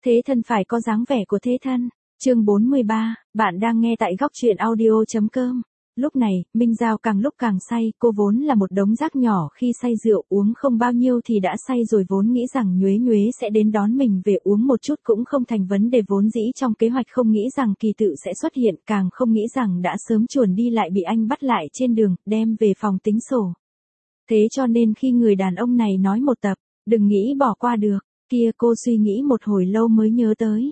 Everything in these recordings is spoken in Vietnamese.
Thế thân phải có dáng vẻ của thế thân. Chương 43, bạn đang nghe tại góc truyện audio.com. Lúc này, Minh Giao càng lúc càng say, cô vốn là một đống rác nhỏ khi say rượu, uống không bao nhiêu thì đã say rồi, vốn nghĩ rằng Nhuế Nhuế sẽ đến đón mình về, uống một chút cũng không thành vấn đề, vốn dĩ trong kế hoạch không nghĩ rằng Kỳ Tự sẽ xuất hiện, càng không nghĩ rằng đã sớm chuồn đi lại bị anh bắt lại trên đường, đem về phòng tính sổ. Thế cho nên khi người đàn ông này nói một tập, đừng nghĩ bỏ qua được, kia cô suy nghĩ một hồi lâu mới nhớ tới.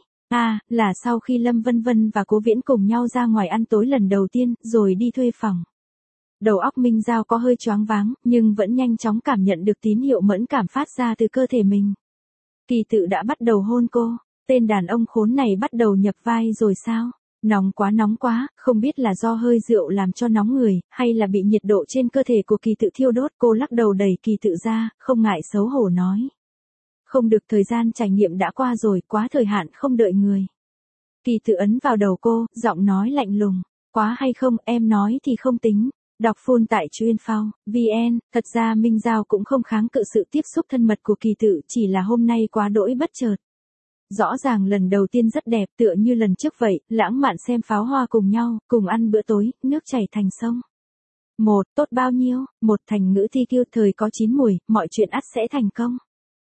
Là sau khi Lâm Vân Vân và Cố Viễn cùng nhau ra ngoài ăn tối lần đầu tiên, rồi đi thuê phòng. Đầu óc Minh Giao có hơi choáng váng, nhưng vẫn nhanh chóng cảm nhận được tín hiệu mẫn cảm phát ra từ cơ thể mình. Kỳ Tự đã bắt đầu hôn cô, tên đàn ông khốn này bắt đầu nhập vai rồi sao? Nóng quá, không biết là do hơi rượu làm cho nóng người, hay là bị nhiệt độ trên cơ thể của Kỳ Tự thiêu đốt. Cô lắc đầu đẩy Kỳ Tự ra, không ngại xấu hổ nói. Không được, thời gian trải nghiệm đã qua rồi, quá thời hạn không đợi người. Kỳ Tự ấn vào đầu cô, giọng nói lạnh lùng. Quá hay không, em nói thì không tính. Đọc full tại chuyên.vn. Thật ra Minh Giao cũng không kháng cự sự tiếp xúc thân mật của Kỳ Tự, chỉ là hôm nay quá đỗi bất chợt. Rõ ràng lần đầu tiên rất đẹp, tựa như lần trước vậy, lãng mạn xem pháo hoa cùng nhau, cùng ăn bữa tối, nước chảy thành sông. Một, tốt bao nhiêu, một thành ngữ thi kiêu, thời có chín mùi, mọi chuyện ắt sẽ thành công.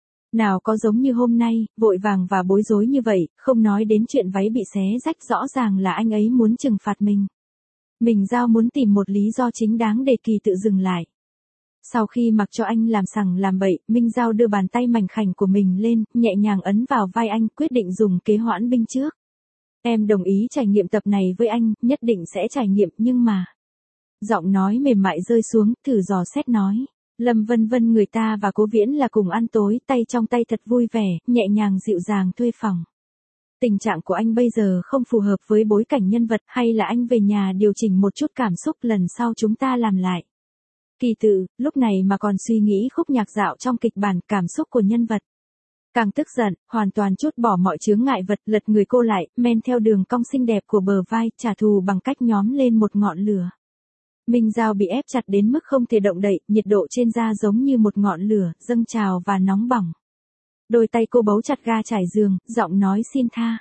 Nào có giống như hôm nay, vội vàng và bối rối như vậy, không nói đến chuyện váy bị xé rách, rõ ràng là anh ấy muốn trừng phạt mình. Minh Giao muốn tìm một lý do chính đáng để Kỳ Tự dừng lại. Sau khi mặc cho anh làm sằng làm bậy, Minh Giao đưa bàn tay mảnh khảnh của mình lên, nhẹ nhàng ấn vào vai anh, quyết định dùng kế hoãn binh trước. Em đồng ý trải nghiệm tập này với anh, nhất định sẽ trải nghiệm, nhưng mà... Giọng nói mềm mại rơi xuống, thử dò xét nói. Lâm Vân Vân người ta và Cố Viễn là cùng ăn tối, tay trong tay thật vui vẻ, nhẹ nhàng dịu dàng thuê phòng. Tình trạng của anh bây giờ không phù hợp với bối cảnh nhân vật, hay là anh về nhà điều chỉnh một chút cảm xúc, lần sau chúng ta làm lại. Kỳ Tự, lúc này mà còn suy nghĩ khúc nhạc dạo trong kịch bản, cảm xúc của nhân vật. Càng tức giận, hoàn toàn trút bỏ mọi chướng ngại vật, lật người cô lại, men theo đường cong xinh đẹp của bờ vai, trả thù bằng cách nhóm lên một ngọn lửa. Minh Giao bị ép chặt đến mức không thể động đậy, nhiệt độ trên da giống như một ngọn lửa, dâng trào và nóng bỏng. Đôi tay cô bấu chặt ga trải giường, giọng nói xin tha.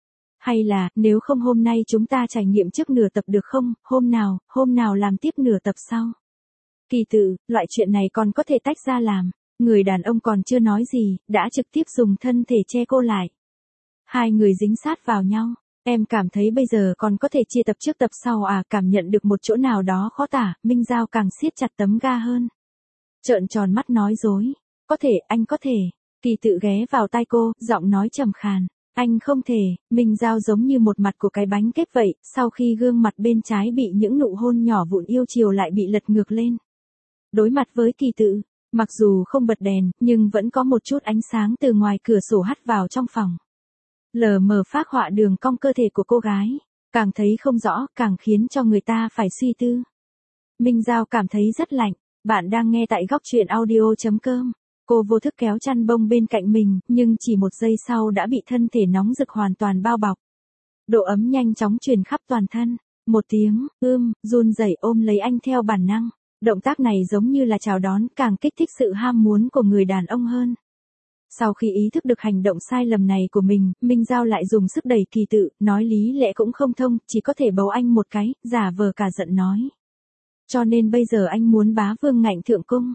Hay là, nếu không hôm nay chúng ta trải nghiệm trước nửa tập được không, hôm nào làm tiếp nửa tập sau. Kỳ Tự, loại chuyện này còn có thể tách ra làm. Người đàn ông còn chưa nói gì, đã trực tiếp dùng thân thể che cô lại. Hai người dính sát vào nhau. Em cảm thấy bây giờ còn có thể chia tập trước tập sau à, cảm nhận được một chỗ nào đó khó tả, Minh Giao càng siết chặt tấm ga hơn. Trợn tròn mắt nói dối. Có thể, anh có thể. Kỳ Tự ghé vào tai cô, giọng nói trầm khàn. Anh không thể. Minh Giao giống như một mặt của cái bánh kép vậy, sau khi gương mặt bên trái bị những nụ hôn nhỏ vụn yêu chiều lại bị lật ngược lên. Đối mặt với Kỳ Tự, mặc dù không bật đèn, nhưng vẫn có một chút ánh sáng từ ngoài cửa sổ hắt vào trong phòng. Lờ mờ phác họa đường cong cơ thể của cô gái, càng thấy không rõ, càng khiến cho người ta phải suy tư. Minh Giao cảm thấy rất lạnh. Bạn đang nghe tại góc truyện audio.com. Cô vô thức kéo chăn bông bên cạnh mình, nhưng chỉ một giây sau đã bị thân thể nóng rực hoàn toàn bao bọc. Độ ấm nhanh chóng truyền khắp toàn thân. Một tiếng, run rẩy ôm lấy anh theo bản năng. Động tác này giống như là chào đón, càng kích thích sự ham muốn của người đàn ông hơn. Sau khi ý thức được hành động sai lầm này của mình, Minh Giao lại dùng sức đẩy Kỳ Tự, nói lý lẽ cũng không thông, chỉ có thể bấu anh một cái, giả vờ cả giận nói. Cho nên bây giờ anh muốn bá vương ngạnh thượng cung.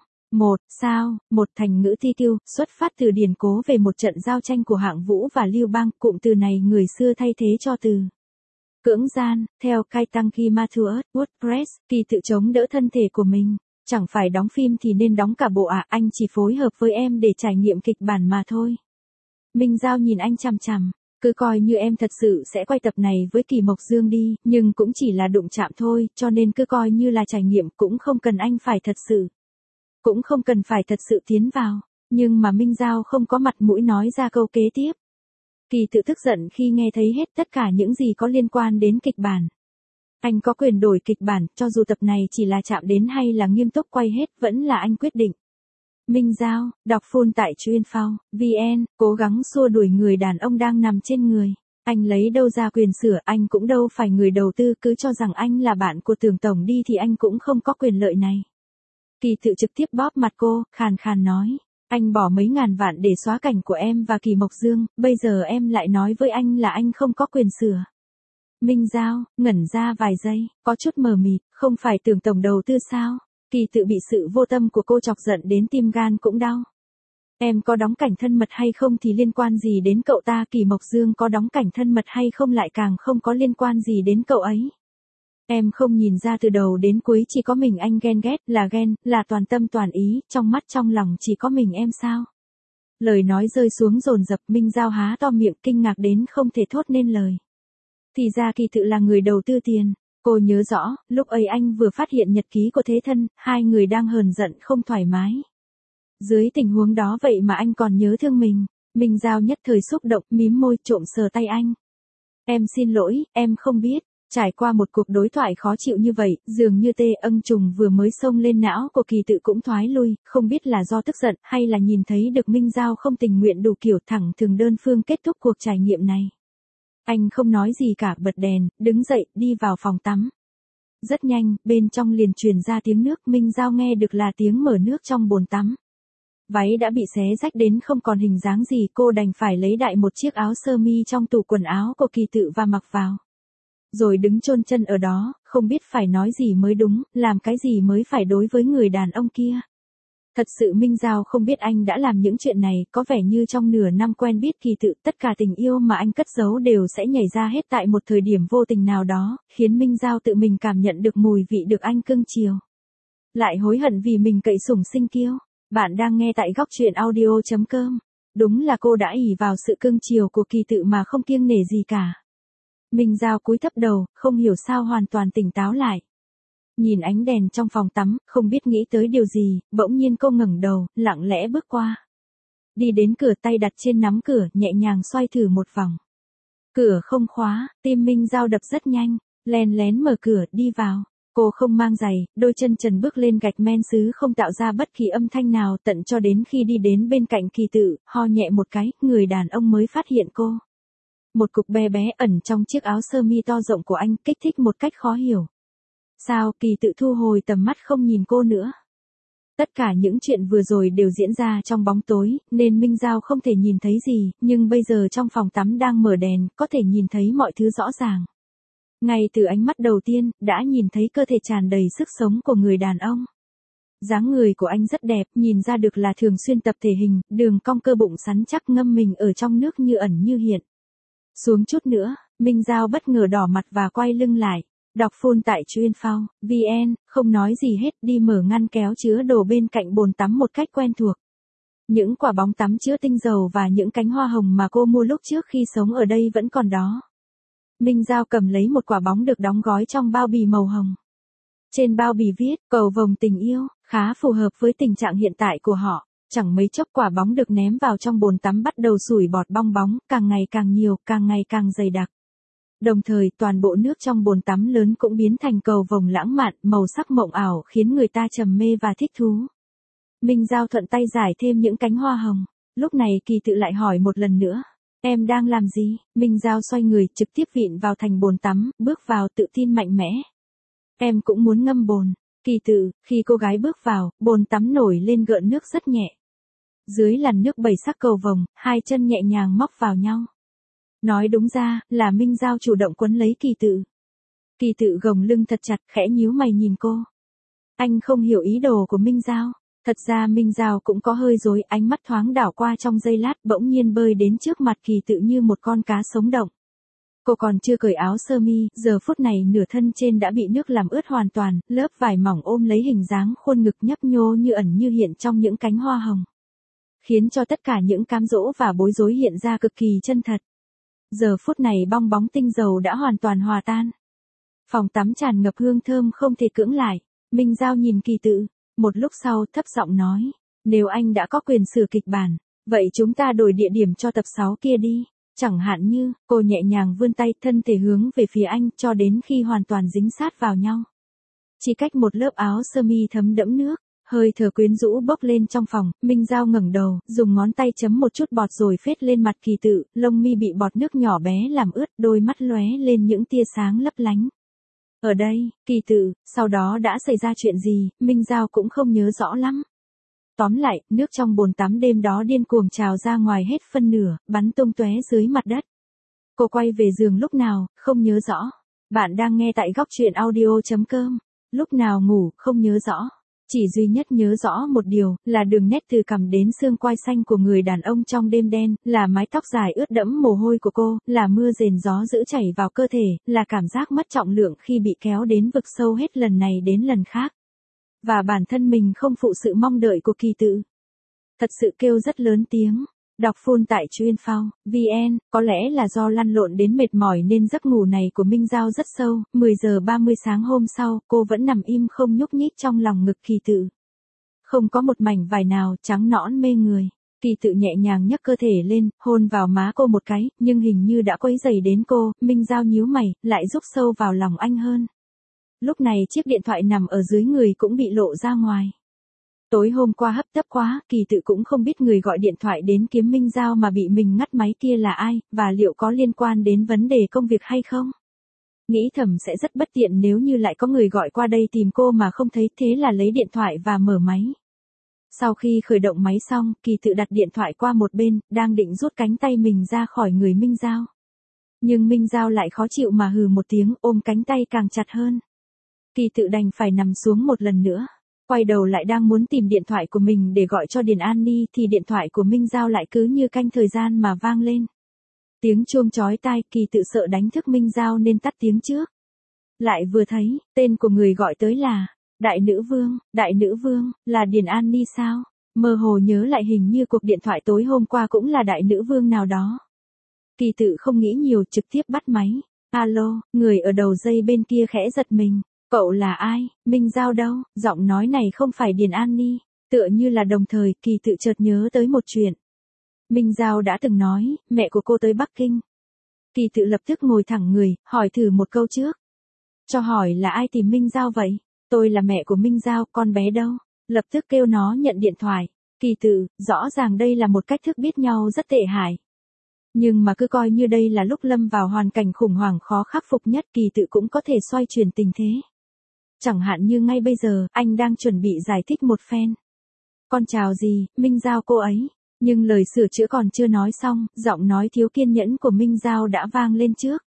Một thành ngữ thi kiêu, xuất phát từ điển cố về một trận giao tranh của Hạng Vũ và Lưu Bang, cụm từ này người xưa thay thế cho từ cưỡng gian, theo Kaitanki Matthews, WordPress. Kỳ Tự chống đỡ thân thể của mình. Chẳng phải đóng phim thì nên đóng cả bộ à, anh chỉ phối hợp với em để trải nghiệm kịch bản mà thôi. Minh Giao nhìn anh chằm chằm, cứ coi như em thật sự sẽ quay tập này với Kỳ Mộc Dương đi, nhưng cũng chỉ là đụng chạm thôi, cho nên cứ coi như là trải nghiệm, cũng không cần anh phải thật sự. Cũng không cần phải thật sự tiến vào, nhưng mà Minh Giao không có mặt mũi nói ra câu kế tiếp. Kỳ Tự tức giận khi nghe thấy hết tất cả những gì có liên quan đến kịch bản. Anh có quyền đổi kịch bản, cho dù tập này chỉ là chạm đến hay là nghiêm túc quay hết, vẫn là anh quyết định. Minh Giao, đọc full tại chuyên.vn, cố gắng xua đuổi người đàn ông đang nằm trên người. Anh lấy đâu ra quyền sửa, anh cũng đâu phải người đầu tư, cứ cho rằng anh là bạn của Tưởng Tổng đi thì anh cũng không có quyền lợi này. Kỳ Tự trực tiếp bóp mặt cô, khàn khàn nói. Anh bỏ mấy ngàn vạn để xóa cảnh của em và Kỳ Mộc Dương, bây giờ em lại nói với anh là anh không có quyền sửa. Minh Giao, ngẩn ra vài giây, có chút mờ mịt, không phải tưởng tổng đầu tư sao? Kỳ Tự bị sự vô tâm của cô chọc giận đến tim gan cũng đau. Em có đóng cảnh thân mật hay không thì liên quan gì đến cậu ta, Kỳ Mộc Dương có đóng cảnh thân mật hay không lại càng không có liên quan gì đến cậu ấy. Em không nhìn ra từ đầu đến cuối chỉ có mình anh ghen ghét, là toàn tâm toàn ý, trong mắt trong lòng chỉ có mình em sao? Lời nói rơi xuống dồn dập, Minh Giao há to miệng kinh ngạc đến không thể thốt nên lời. Thì ra Kỳ Tự là người đầu tư tiền. Cô nhớ rõ, lúc ấy anh vừa phát hiện nhật ký của Thế Thân, hai người đang hờn giận không thoải mái. Dưới tình huống đó vậy mà anh còn nhớ thương mình. Minh Giao nhất thời xúc động, mím môi trộm sờ tay anh. Em xin lỗi, em không biết. Trải qua một cuộc đối thoại khó chịu như vậy, dường như ân trùng vừa mới xông lên não của Kỳ Tự cũng thoái lui, không biết là do tức giận hay là nhìn thấy được Minh Giao không tình nguyện đủ kiểu thẳng thừng đơn phương kết thúc cuộc trải nghiệm này. Anh không nói gì cả, bật đèn, đứng dậy, đi vào phòng tắm. Rất nhanh, bên trong liền truyền ra tiếng nước, Minh Giao nghe được là tiếng mở nước trong bồn tắm. Váy đã bị xé rách đến không còn hình dáng gì, cô đành phải lấy đại một chiếc áo sơ mi trong tủ quần áo của Kỳ Tự và mặc vào. Rồi đứng chôn chân ở đó, không biết phải nói gì mới đúng, làm cái gì mới phải đối với người đàn ông kia. Thật sự Minh Giao không biết anh đã làm những chuyện này, có vẻ như trong nửa năm quen biết Kỳ Tự, tất cả tình yêu mà anh cất giấu đều sẽ nhảy ra hết tại một thời điểm vô tình nào đó, khiến Minh Giao tự mình cảm nhận được mùi vị được anh cưng chiều. Lại hối hận vì mình cậy sủng sinh kiêu. Bạn đang nghe tại góc truyện audio.com. Đúng là cô đã ỷ vào sự cưng chiều của Kỳ Tự mà không kiêng nể gì cả. Minh Giao cúi thấp đầu, không hiểu sao hoàn toàn tỉnh táo lại. Nhìn ánh đèn trong phòng tắm, không biết nghĩ tới điều gì, bỗng nhiên cô ngẩng đầu, lặng lẽ bước qua. Đi đến cửa, tay đặt trên nắm cửa, nhẹ nhàng xoay thử một vòng. Cửa không khóa, tim Minh Giao đập rất nhanh, len lén mở cửa, đi vào. Cô không mang giày, đôi chân trần bước lên gạch men sứ không tạo ra bất kỳ âm thanh nào, tận cho đến khi đi đến bên cạnh Kỳ Tự, ho nhẹ một cái, người đàn ông mới phát hiện cô. Một cục bé bé ẩn trong chiếc áo sơ mi to rộng của anh, kích thích một cách khó hiểu. Sao? Kỳ Tự thu hồi tầm mắt không nhìn cô nữa. Tất cả những chuyện vừa rồi đều diễn ra trong bóng tối, nên Minh Giao không thể nhìn thấy gì, nhưng bây giờ trong phòng tắm đang mở đèn, có thể nhìn thấy mọi thứ rõ ràng. Ngay từ ánh mắt đầu tiên, đã nhìn thấy cơ thể tràn đầy sức sống của người đàn ông. Dáng người của anh rất đẹp, nhìn ra được là thường xuyên tập thể hình, đường cong cơ bụng sắn chắc ngâm mình ở trong nước như ẩn như hiện. Xuống chút nữa, Minh Giao bất ngờ đỏ mặt và quay lưng lại. Đọc full tại Chuyên.Phao, VN, không nói gì hết, đi mở ngăn kéo chứa đồ bên cạnh bồn tắm một cách quen thuộc. Những quả bóng tắm chứa tinh dầu và những cánh hoa hồng mà cô mua lúc trước khi sống ở đây vẫn còn đó. Minh Giao cầm lấy một quả bóng được đóng gói trong bao bì màu hồng. Trên bao bì viết, cầu vồng tình yêu, khá phù hợp với tình trạng hiện tại của họ. Chẳng mấy chốc quả bóng được ném vào trong bồn tắm bắt đầu sủi bọt bong bóng, càng ngày càng nhiều, càng ngày càng dày đặc. Đồng thời, toàn bộ nước trong bồn tắm lớn cũng biến thành cầu vồng lãng mạn, màu sắc mộng ảo khiến người ta trầm mê và thích thú. Minh Giao thuận tay rải thêm những cánh hoa hồng. Lúc này Kỳ Tự lại hỏi một lần nữa. Em đang làm gì? Minh Giao xoay người, trực tiếp vịn vào thành bồn tắm, bước vào tự tin mạnh mẽ. Em cũng muốn ngâm bồn. Kỳ Tự, khi cô gái bước vào, bồn tắm nổi lên gợn nước rất nhẹ. Dưới làn nước bảy sắc cầu vồng, hai chân nhẹ nhàng móc vào nhau. Nói đúng ra, là Minh Giao chủ động quấn lấy Kỳ Tự. Kỳ Tự gồng lưng thật chặt, khẽ nhíu mày nhìn cô. Anh không hiểu ý đồ của Minh Giao. Thật ra Minh Giao cũng có hơi rối, ánh mắt thoáng đảo qua trong giây lát, bỗng nhiên bơi đến trước mặt Kỳ Tự như một con cá sống động. Cô còn chưa cởi áo sơ mi, giờ phút này nửa thân trên đã bị nước làm ướt hoàn toàn, lớp vải mỏng ôm lấy hình dáng khuôn ngực nhấp nhô như ẩn như hiện trong những cánh hoa hồng. Khiến cho tất cả những cám dỗ và bối rối hiện ra cực kỳ chân thật. Giờ phút này bong bóng tinh dầu đã hoàn toàn hòa tan. Phòng tắm tràn ngập hương thơm không thể cưỡng lại. Minh Giao nhìn Kỳ Tự, một lúc sau thấp giọng nói, nếu anh đã có quyền sửa kịch bản, vậy chúng ta đổi địa điểm cho tập 6 kia đi. Chẳng hạn như, cô nhẹ nhàng vươn tay, thân thể hướng về phía anh cho đến khi hoàn toàn dính sát vào nhau. Chỉ cách một lớp áo sơ mi thấm đẫm nước. Hơi thở quyến rũ bốc lên trong phòng, Minh Giao ngẩng đầu, dùng ngón tay chấm một chút bọt rồi phết lên mặt Kỳ Tự, lông mi bị bọt nước nhỏ bé làm ướt, đôi mắt lóe lên những tia sáng lấp lánh. Ở đây, Kỳ Tự, sau đó đã xảy ra chuyện gì, Minh Giao cũng không nhớ rõ lắm. Tóm lại, nước trong bồn tắm đêm đó điên cuồng trào ra ngoài hết phân nửa, bắn tung tóe dưới mặt đất. Cô quay về giường lúc nào, không nhớ rõ. Bạn đang nghe tại góc truyện audio.com. Lúc nào ngủ, không nhớ rõ. Chỉ duy nhất nhớ rõ một điều, là đường nét từ cằm đến xương quai xanh của người đàn ông trong đêm đen, là mái tóc dài ướt đẫm mồ hôi của cô, là mưa rền gió dữ chảy vào cơ thể, là cảm giác mất trọng lượng khi bị kéo đến vực sâu hết lần này đến lần khác. Và bản thân mình không phụ sự mong đợi của Kỳ Tự. Thật sự kêu rất lớn tiếng. Đọc full tại chuyên phao, VN, có lẽ là do lăn lộn đến mệt mỏi nên giấc ngủ này của Minh Giao rất sâu, 10 giờ 30 sáng hôm sau, cô vẫn nằm im không nhúc nhích trong lòng ngực Kỳ Tự. Không có một mảnh vải nào, trắng nõn mê người. Kỳ Tự nhẹ nhàng nhấc cơ thể lên, hôn vào má cô một cái, nhưng hình như đã quấy rầy đến cô, Minh Giao nhíu mày, lại rúc sâu vào lòng anh hơn. Lúc này chiếc điện thoại nằm ở dưới người cũng bị lộ ra ngoài. Tối hôm qua hấp tấp quá, Kỳ Tự cũng không biết người gọi điện thoại đến kiếm Minh Giao mà bị mình ngắt máy kia là ai, và liệu có liên quan đến vấn đề công việc hay không. Nghĩ thầm sẽ rất bất tiện nếu như lại có người gọi qua đây tìm cô mà không thấy, thế là lấy điện thoại và mở máy. Sau khi khởi động máy xong, Kỳ Tự đặt điện thoại qua một bên, đang định rút cánh tay mình ra khỏi người Minh Giao. Nhưng Minh Giao lại khó chịu mà hừ một tiếng, ôm cánh tay càng chặt hơn. Kỳ Tự đành phải nằm xuống một lần nữa. Quay đầu lại đang muốn tìm điện thoại của mình để gọi cho Điền An Ni thì điện thoại của Minh Giao lại cứ như canh thời gian mà vang lên. Tiếng chuông chói tai, Kỳ Tự sợ đánh thức Minh Giao nên tắt tiếng trước. Lại vừa thấy, tên của người gọi tới là Đại Nữ Vương, là Điền An Ni sao? Mơ hồ nhớ lại hình như cuộc điện thoại tối hôm qua cũng là Đại Nữ Vương nào đó. Kỳ Tự không nghĩ nhiều, trực tiếp bắt máy. Alo, người ở đầu dây bên kia khẽ giật mình. Cậu là ai? Minh Giao đâu? Giọng nói này không phải Điền An Ni. Tựa như là đồng thời, Kỳ Tự chợt nhớ tới một chuyện. Minh Giao đã từng nói, mẹ của cô tới Bắc Kinh. Kỳ Tự lập tức ngồi thẳng người, hỏi thử một câu trước. Cho hỏi là ai tìm Minh Giao vậy? Tôi là mẹ của Minh Giao, con bé đâu? Lập tức kêu nó nhận điện thoại. Kỳ Tự, rõ ràng đây là một cách thức biết nhau rất tệ hại. Nhưng mà cứ coi như đây là lúc lâm vào hoàn cảnh khủng hoảng khó khắc phục nhất, Kỳ Tự cũng có thể xoay chuyển tình thế. Chẳng hạn như ngay bây giờ, anh đang chuẩn bị giải thích một phen. Con chào gì, Minh Giao cô ấy. Nhưng lời sửa chữa còn chưa nói xong, giọng nói thiếu kiên nhẫn của Minh Giao đã vang lên trước.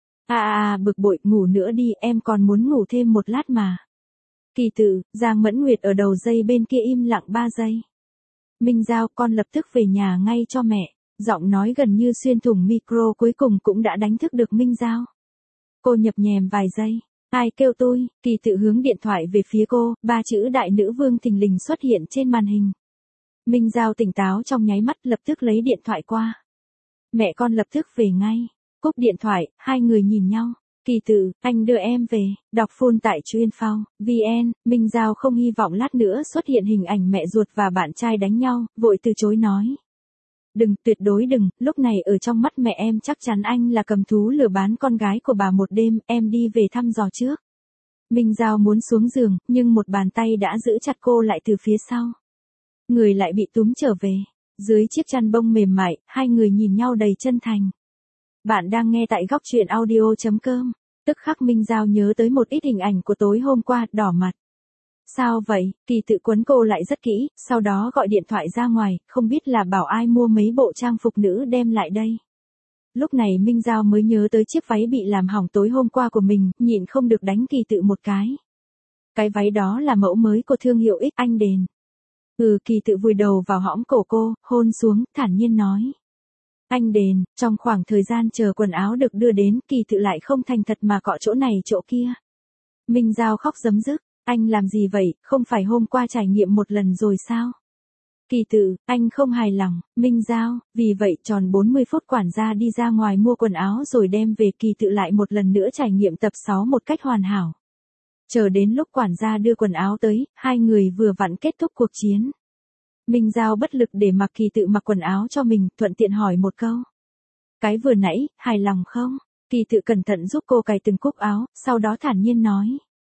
Bực bội, ngủ nữa đi, em còn muốn ngủ thêm một lát mà. Kỳ Tự, Giang Mẫn Nguyệt ở đầu dây bên kia im lặng 3 giây. Minh Giao, con lập tức về nhà ngay cho mẹ. Giọng nói gần như xuyên thủng micro cuối cùng cũng đã đánh thức được Minh Giao. Cô nhập nhèm vài giây. Ai kêu tôi? Kỳ Tự hướng điện thoại về phía cô, 3 chữ Đại Nữ Vương thình lình xuất hiện trên màn hình. Minh Giao tỉnh táo trong nháy mắt, lập tức lấy điện thoại qua. Mẹ con lập tức về ngay. Cúp điện thoại, hai người nhìn nhau. Kỳ Tự, anh đưa em về. Đọc full tại chuyên phao, VN. Minh Giao không hy vọng lát nữa xuất hiện hình ảnh mẹ ruột và bạn trai đánh nhau, vội từ chối nói. Đừng, tuyệt đối đừng, lúc này ở trong mắt mẹ em chắc chắn anh là cầm thú lừa bán con gái của bà một đêm, em đi về thăm dò trước. Minh Giao muốn xuống giường, nhưng một bàn tay đã giữ chặt cô lại từ phía sau. Người lại bị túm trở về. Dưới chiếc chăn bông mềm mại, hai người nhìn nhau đầy chân thành. Bạn đang nghe tại góc truyện audio.com. Tức khắc Minh Giao nhớ tới một ít hình ảnh của tối hôm qua, đỏ mặt. Sao vậy? Kỳ Tự quấn cô lại rất kỹ, sau đó gọi điện thoại ra ngoài, không biết là bảo ai mua mấy bộ trang phục nữ đem lại đây. Lúc này Minh Giao mới nhớ tới chiếc váy bị làm hỏng tối hôm qua của mình, nhịn không được đánh Kỳ Tự một cái. Cái váy đó là mẫu mới của thương hiệu X Anh Đền. Kỳ Tự vùi đầu vào hõm cổ cô, hôn xuống, thản nhiên nói. Anh Đền, trong khoảng thời gian chờ quần áo được đưa đến, Kỳ Tự lại không thành thật mà cọ chỗ này chỗ kia. Minh Giao khóc rấm rứt. Anh làm gì vậy, không phải hôm qua trải nghiệm một lần rồi sao? Kỳ Tự, anh không hài lòng. Minh Giao, vì vậy tròn 40 phút quản gia đi ra ngoài mua quần áo rồi đem về. Kỳ Tự lại một lần nữa trải nghiệm tập 6 một cách hoàn hảo. Chờ đến lúc quản gia đưa quần áo tới, hai người vừa vặn kết thúc cuộc chiến. Minh Giao bất lực để mặc Kỳ Tự mặc quần áo cho mình, thuận tiện hỏi một câu. Cái vừa nãy, hài lòng không? Kỳ Tự cẩn thận giúp cô cài từng cúc áo, sau đó thản nhiên nói.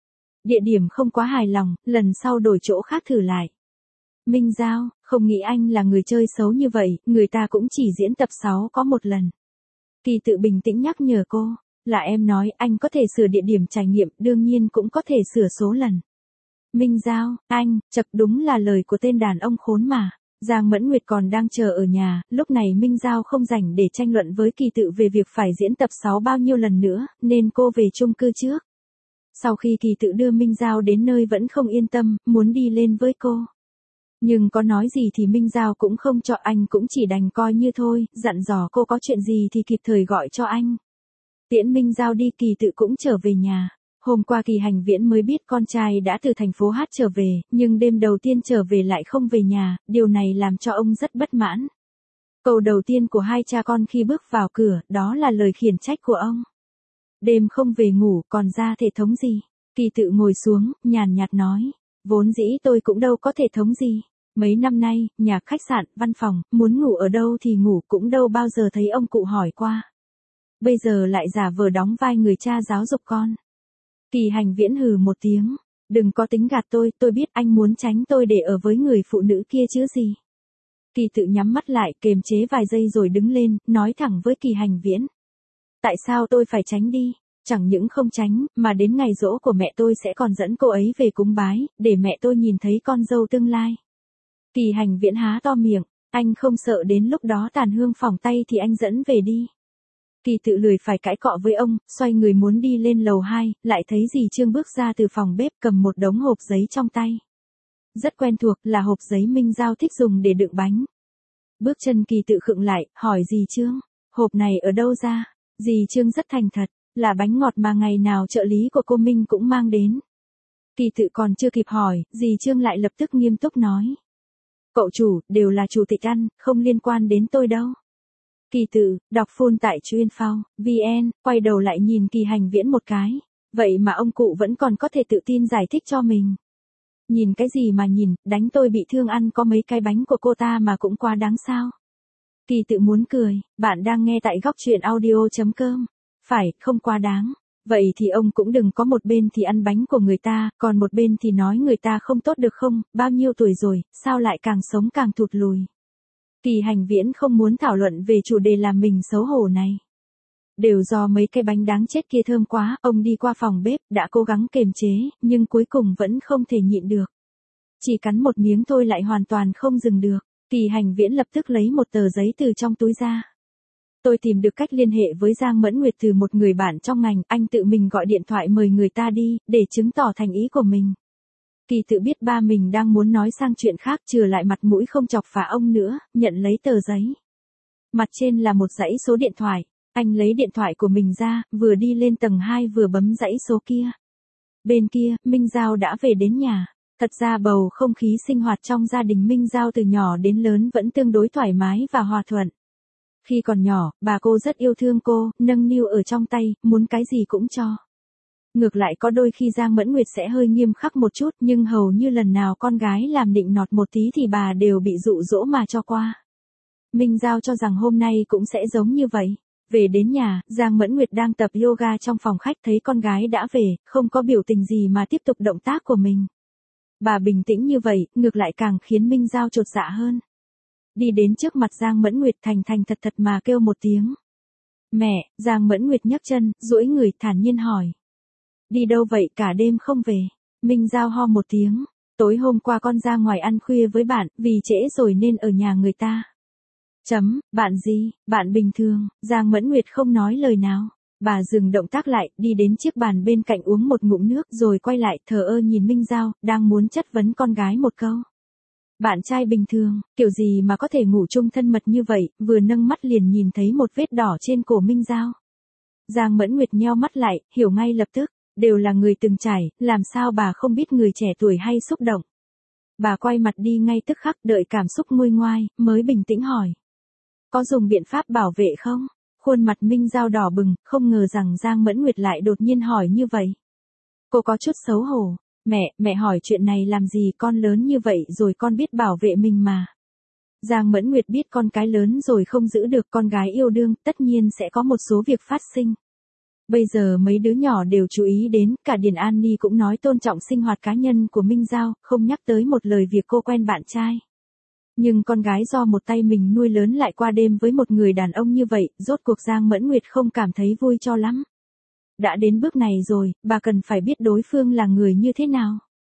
Địa điểm không quá hài lòng, lần sau đổi chỗ khác thử lại. Minh Giao, không nghĩ anh là người chơi xấu như vậy, người ta cũng chỉ diễn tập 6 có một lần. Kỳ Tự bình tĩnh nhắc nhở cô, là em nói anh có thể sửa địa điểm trải nghiệm, đương nhiên cũng có thể sửa số lần. Minh Giao, anh, chật đúng là lời của tên đàn ông khốn mà. Giang Mẫn Nguyệt còn đang chờ ở nhà, lúc này Minh Giao không rảnh để tranh luận với Kỳ Tự về việc phải diễn tập 6 bao nhiêu lần nữa, nên cô về chung cư trước. Sau khi Kỳ Tự đưa Minh Giao đến nơi vẫn không yên tâm, muốn đi lên với cô. Nhưng có nói gì thì Minh Giao cũng không cho, anh cũng chỉ đành coi như thôi, dặn dò cô có chuyện gì thì kịp thời gọi cho anh. Tiễn Minh Giao đi, Kỳ Tự cũng trở về nhà. Hôm qua Kỳ Hành Viễn mới biết con trai đã từ thành phố Hát trở về, nhưng đêm đầu tiên trở về lại không về nhà, điều này làm cho ông rất bất mãn. Câu đầu tiên của hai cha con khi bước vào cửa, đó là lời khiển trách của ông. Đêm không về ngủ, còn ra thể thống gì? Kỳ Tự ngồi xuống, nhàn nhạt nói. Vốn dĩ tôi cũng đâu có thể thống gì. Mấy năm nay, nhà khách sạn, văn phòng, muốn ngủ ở đâu thì ngủ, cũng đâu bao giờ thấy ông cụ hỏi qua. Bây giờ lại giả vờ đóng vai người cha giáo dục con. Kỳ Hành Viễn hừ một tiếng. Đừng có tính gạt tôi biết anh muốn tránh tôi để ở với người phụ nữ kia chứ gì. Kỳ Tự nhắm mắt lại, kềm chế vài giây rồi đứng lên, nói thẳng với Kỳ Hành Viễn. Tại sao tôi phải tránh đi? Chẳng những không tránh, mà đến ngày giỗ của mẹ tôi sẽ còn dẫn cô ấy về cúng bái, để mẹ tôi nhìn thấy con dâu tương lai. Kỳ Hành Viễn há to miệng, anh không sợ đến lúc đó tàn hương phỏng tay thì anh dẫn về đi. Kỳ Tự lười phải cãi cọ với ông, xoay người muốn đi lên lầu 2, lại thấy dì Trương bước ra từ phòng bếp cầm một đống hộp giấy trong tay. Rất quen thuộc, là hộp giấy Minh Giao thích dùng để đựng bánh. Bước chân Kỳ Tự khựng lại, hỏi dì Trương, hộp này ở đâu ra? Dì Trương rất thành thật, là bánh ngọt mà ngày nào trợ lý của cô Minh cũng mang đến. Kỳ Tự còn chưa kịp hỏi, dì Trương lại lập tức nghiêm túc nói. Cậu chủ, đều là chủ tịch ăn, không liên quan đến tôi đâu. Kỳ Tự, đọc full tại Chuyên.vn, quay đầu lại nhìn Kỳ Hành Viễn một cái. Vậy mà ông cụ vẫn còn có thể tự tin giải thích cho mình. Nhìn cái gì mà nhìn, đánh tôi bị thương, ăn có mấy cái bánh của cô ta mà cũng quá đáng sao. Kỳ Tự muốn cười, bạn đang nghe tại góc truyện audio.com. Phải, không quá đáng. Vậy thì ông cũng đừng có một bên thì ăn bánh của người ta, còn một bên thì nói người ta không tốt được không, bao nhiêu tuổi rồi, sao lại càng sống càng thụt lùi. Kỳ Hành Viễn không muốn thảo luận về chủ đề làm mình xấu hổ này. Đều do mấy cái bánh đáng chết kia thơm quá, ông đi qua phòng bếp, đã cố gắng kiềm chế, nhưng cuối cùng vẫn không thể nhịn được. Chỉ cắn một miếng thôi lại hoàn toàn không dừng được. Kỳ Hành Viễn lập tức lấy một tờ giấy từ trong túi ra. Tôi tìm được cách liên hệ với Giang Mẫn Nguyệt từ một người bạn trong ngành, anh tự mình gọi điện thoại mời người ta đi, để chứng tỏ thành ý của mình. Kỳ Tự biết ba mình đang muốn nói sang chuyện khác, chừa lại mặt mũi không chọc phá ông nữa, nhận lấy tờ giấy. Mặt trên là một dãy số điện thoại, anh lấy điện thoại của mình ra, vừa đi lên tầng 2 vừa bấm dãy số kia. Bên kia, Minh Giao đã về đến nhà. Thật ra bầu không khí sinh hoạt trong gia đình Minh Giao từ nhỏ đến lớn vẫn tương đối thoải mái và hòa thuận. Khi còn nhỏ, bà cô rất yêu thương cô, nâng niu ở trong tay, muốn cái gì cũng cho. Ngược lại có đôi khi Giang Mẫn Nguyệt sẽ hơi nghiêm khắc một chút, nhưng hầu như lần nào con gái làm nịnh nọt một tí thì bà đều bị dụ dỗ mà cho qua. Minh Giao cho rằng hôm nay cũng sẽ giống như vậy. Về đến nhà, Giang Mẫn Nguyệt đang tập yoga trong phòng khách, thấy con gái đã về, không có biểu tình gì mà tiếp tục động tác của mình. Bà bình tĩnh như vậy, ngược lại càng khiến Minh Giao chột dạ hơn. Đi đến trước mặt Giang Mẫn Nguyệt thành thành thật thật mà kêu một tiếng. Mẹ, Giang Mẫn Nguyệt nhấc chân, duỗi người thản nhiên hỏi. Đi đâu vậy, cả đêm không về? Minh Giao ho một tiếng. Tối hôm qua con ra ngoài ăn khuya với bạn, vì trễ rồi nên ở nhà người ta. Bạn gì? Bạn bình thường. Giang Mẫn Nguyệt không nói lời nào. Bà dừng động tác lại, đi đến chiếc bàn bên cạnh uống một ngụm nước rồi quay lại, thờ ơ nhìn Minh Giao, đang muốn chất vấn con gái một câu. Bạn trai bình thường, kiểu gì mà có thể ngủ chung thân mật như vậy, vừa nâng mắt liền nhìn thấy một vết đỏ trên cổ Minh Giao. Giang Mẫn Nguyệt nheo mắt lại, hiểu ngay lập tức, đều là người từng trải, làm sao bà không biết người trẻ tuổi hay xúc động. Bà quay mặt đi ngay tức khắc, đợi cảm xúc nguôi ngoai, mới bình tĩnh hỏi. Có dùng biện pháp bảo vệ không? Khuôn mặt Minh Giao đỏ bừng, không ngờ rằng Giang Mẫn Nguyệt lại đột nhiên hỏi như vậy. Cô có chút xấu hổ. Mẹ hỏi chuyện này làm gì, con lớn như vậy rồi con biết bảo vệ mình mà. Giang Mẫn Nguyệt biết con cái lớn rồi không giữ được, con gái yêu đương, tất nhiên sẽ có một số việc phát sinh. Bây giờ mấy đứa nhỏ đều chú ý đến, cả Điền An Ni cũng nói tôn trọng sinh hoạt cá nhân của Minh Giao, không nhắc tới một lời việc cô quen bạn trai. Nhưng con gái do một tay mình nuôi lớn lại qua đêm với một người đàn ông như vậy, rốt cuộc Giang Mẫn Nguyệt không cảm thấy vui cho lắm. Đã đến bước này rồi, bà cần phải biết đối phương là người như thế nào.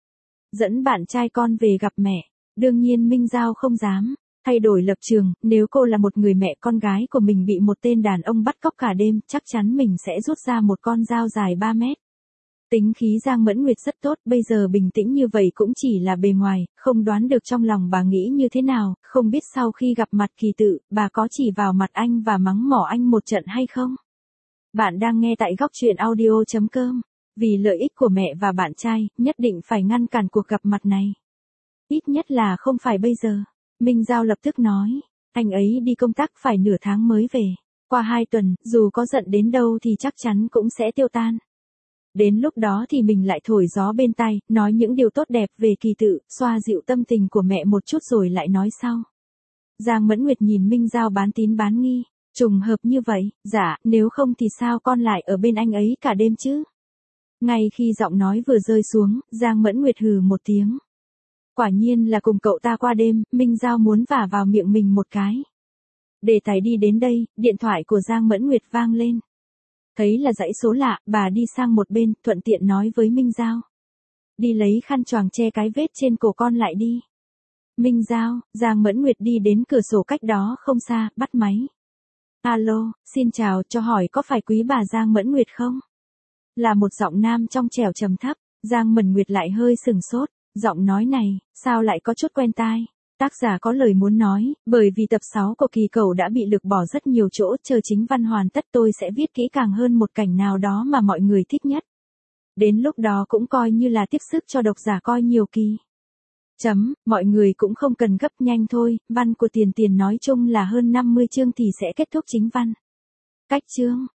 dẫn bạn trai con về gặp mẹ. Đương nhiên Minh Giao không dám thay đổi lập trường, nếu cô là một người mẹ con gái của mình bị một tên đàn ông bắt cóc cả đêm, chắc chắn mình sẽ rút ra một con dao dài 3 mét. Tính khí Giang Mẫn Nguyệt rất tốt, bây giờ bình tĩnh như vậy cũng chỉ là bề ngoài, không đoán được trong lòng bà nghĩ như thế nào, không biết sau khi gặp mặt Kỳ Tự, bà có chỉ vào mặt anh và mắng mỏ anh một trận hay không? Bạn đang nghe tại góc truyện audio.com. Vì lợi ích của mẹ và bạn trai, nhất định phải ngăn cản cuộc gặp mặt này. Ít nhất là không phải bây giờ. Minh Giao lập tức nói, anh ấy đi công tác phải nửa tháng mới về. Qua 2 tuần, dù có giận đến đâu thì chắc chắn cũng sẽ tiêu tan. Đến lúc đó thì mình lại thổi gió bên tai, nói những điều tốt đẹp về Kỳ Tự, xoa dịu tâm tình của mẹ một chút rồi lại nói sau. Giang Mẫn Nguyệt nhìn Minh Giao bán tín bán nghi. Trùng hợp như vậy, dạ, nếu không thì sao con lại ở bên anh ấy cả đêm chứ? Ngay khi giọng nói vừa rơi xuống, Giang Mẫn Nguyệt hừ một tiếng. Quả nhiên là cùng cậu ta qua đêm, Minh Giao muốn vả vào miệng mình một cái. Đề tài đi đến đây, điện thoại của Giang Mẫn Nguyệt vang lên. Thấy là dãy số lạ, bà đi sang một bên, thuận tiện nói với Minh Giao. Đi lấy khăn choàng che cái vết trên cổ con lại đi. Minh Giao, Giang Mẫn Nguyệt đi đến cửa sổ cách đó không xa, bắt máy. Alo, xin chào, cho hỏi có phải quý bà Giang Mẫn Nguyệt không? Là một giọng nam trong trẻo trầm thấp, Giang Mẫn Nguyệt lại hơi sừng sốt, giọng nói này, sao lại có chút quen tai? Tác giả có lời muốn nói, bởi vì tập 6 của Kỳ Cẩu đã bị lược bỏ rất nhiều chỗ, chờ chính văn hoàn tất tôi sẽ viết kỹ càng hơn một cảnh nào đó mà mọi người thích nhất. Đến lúc đó cũng coi như là tiếp sức cho độc giả coi nhiều kỳ. Mọi người cũng không cần gấp, nhanh thôi, văn của Tiền Tiền nói chung là hơn 50 chương thì sẽ kết thúc chính văn. Cách chương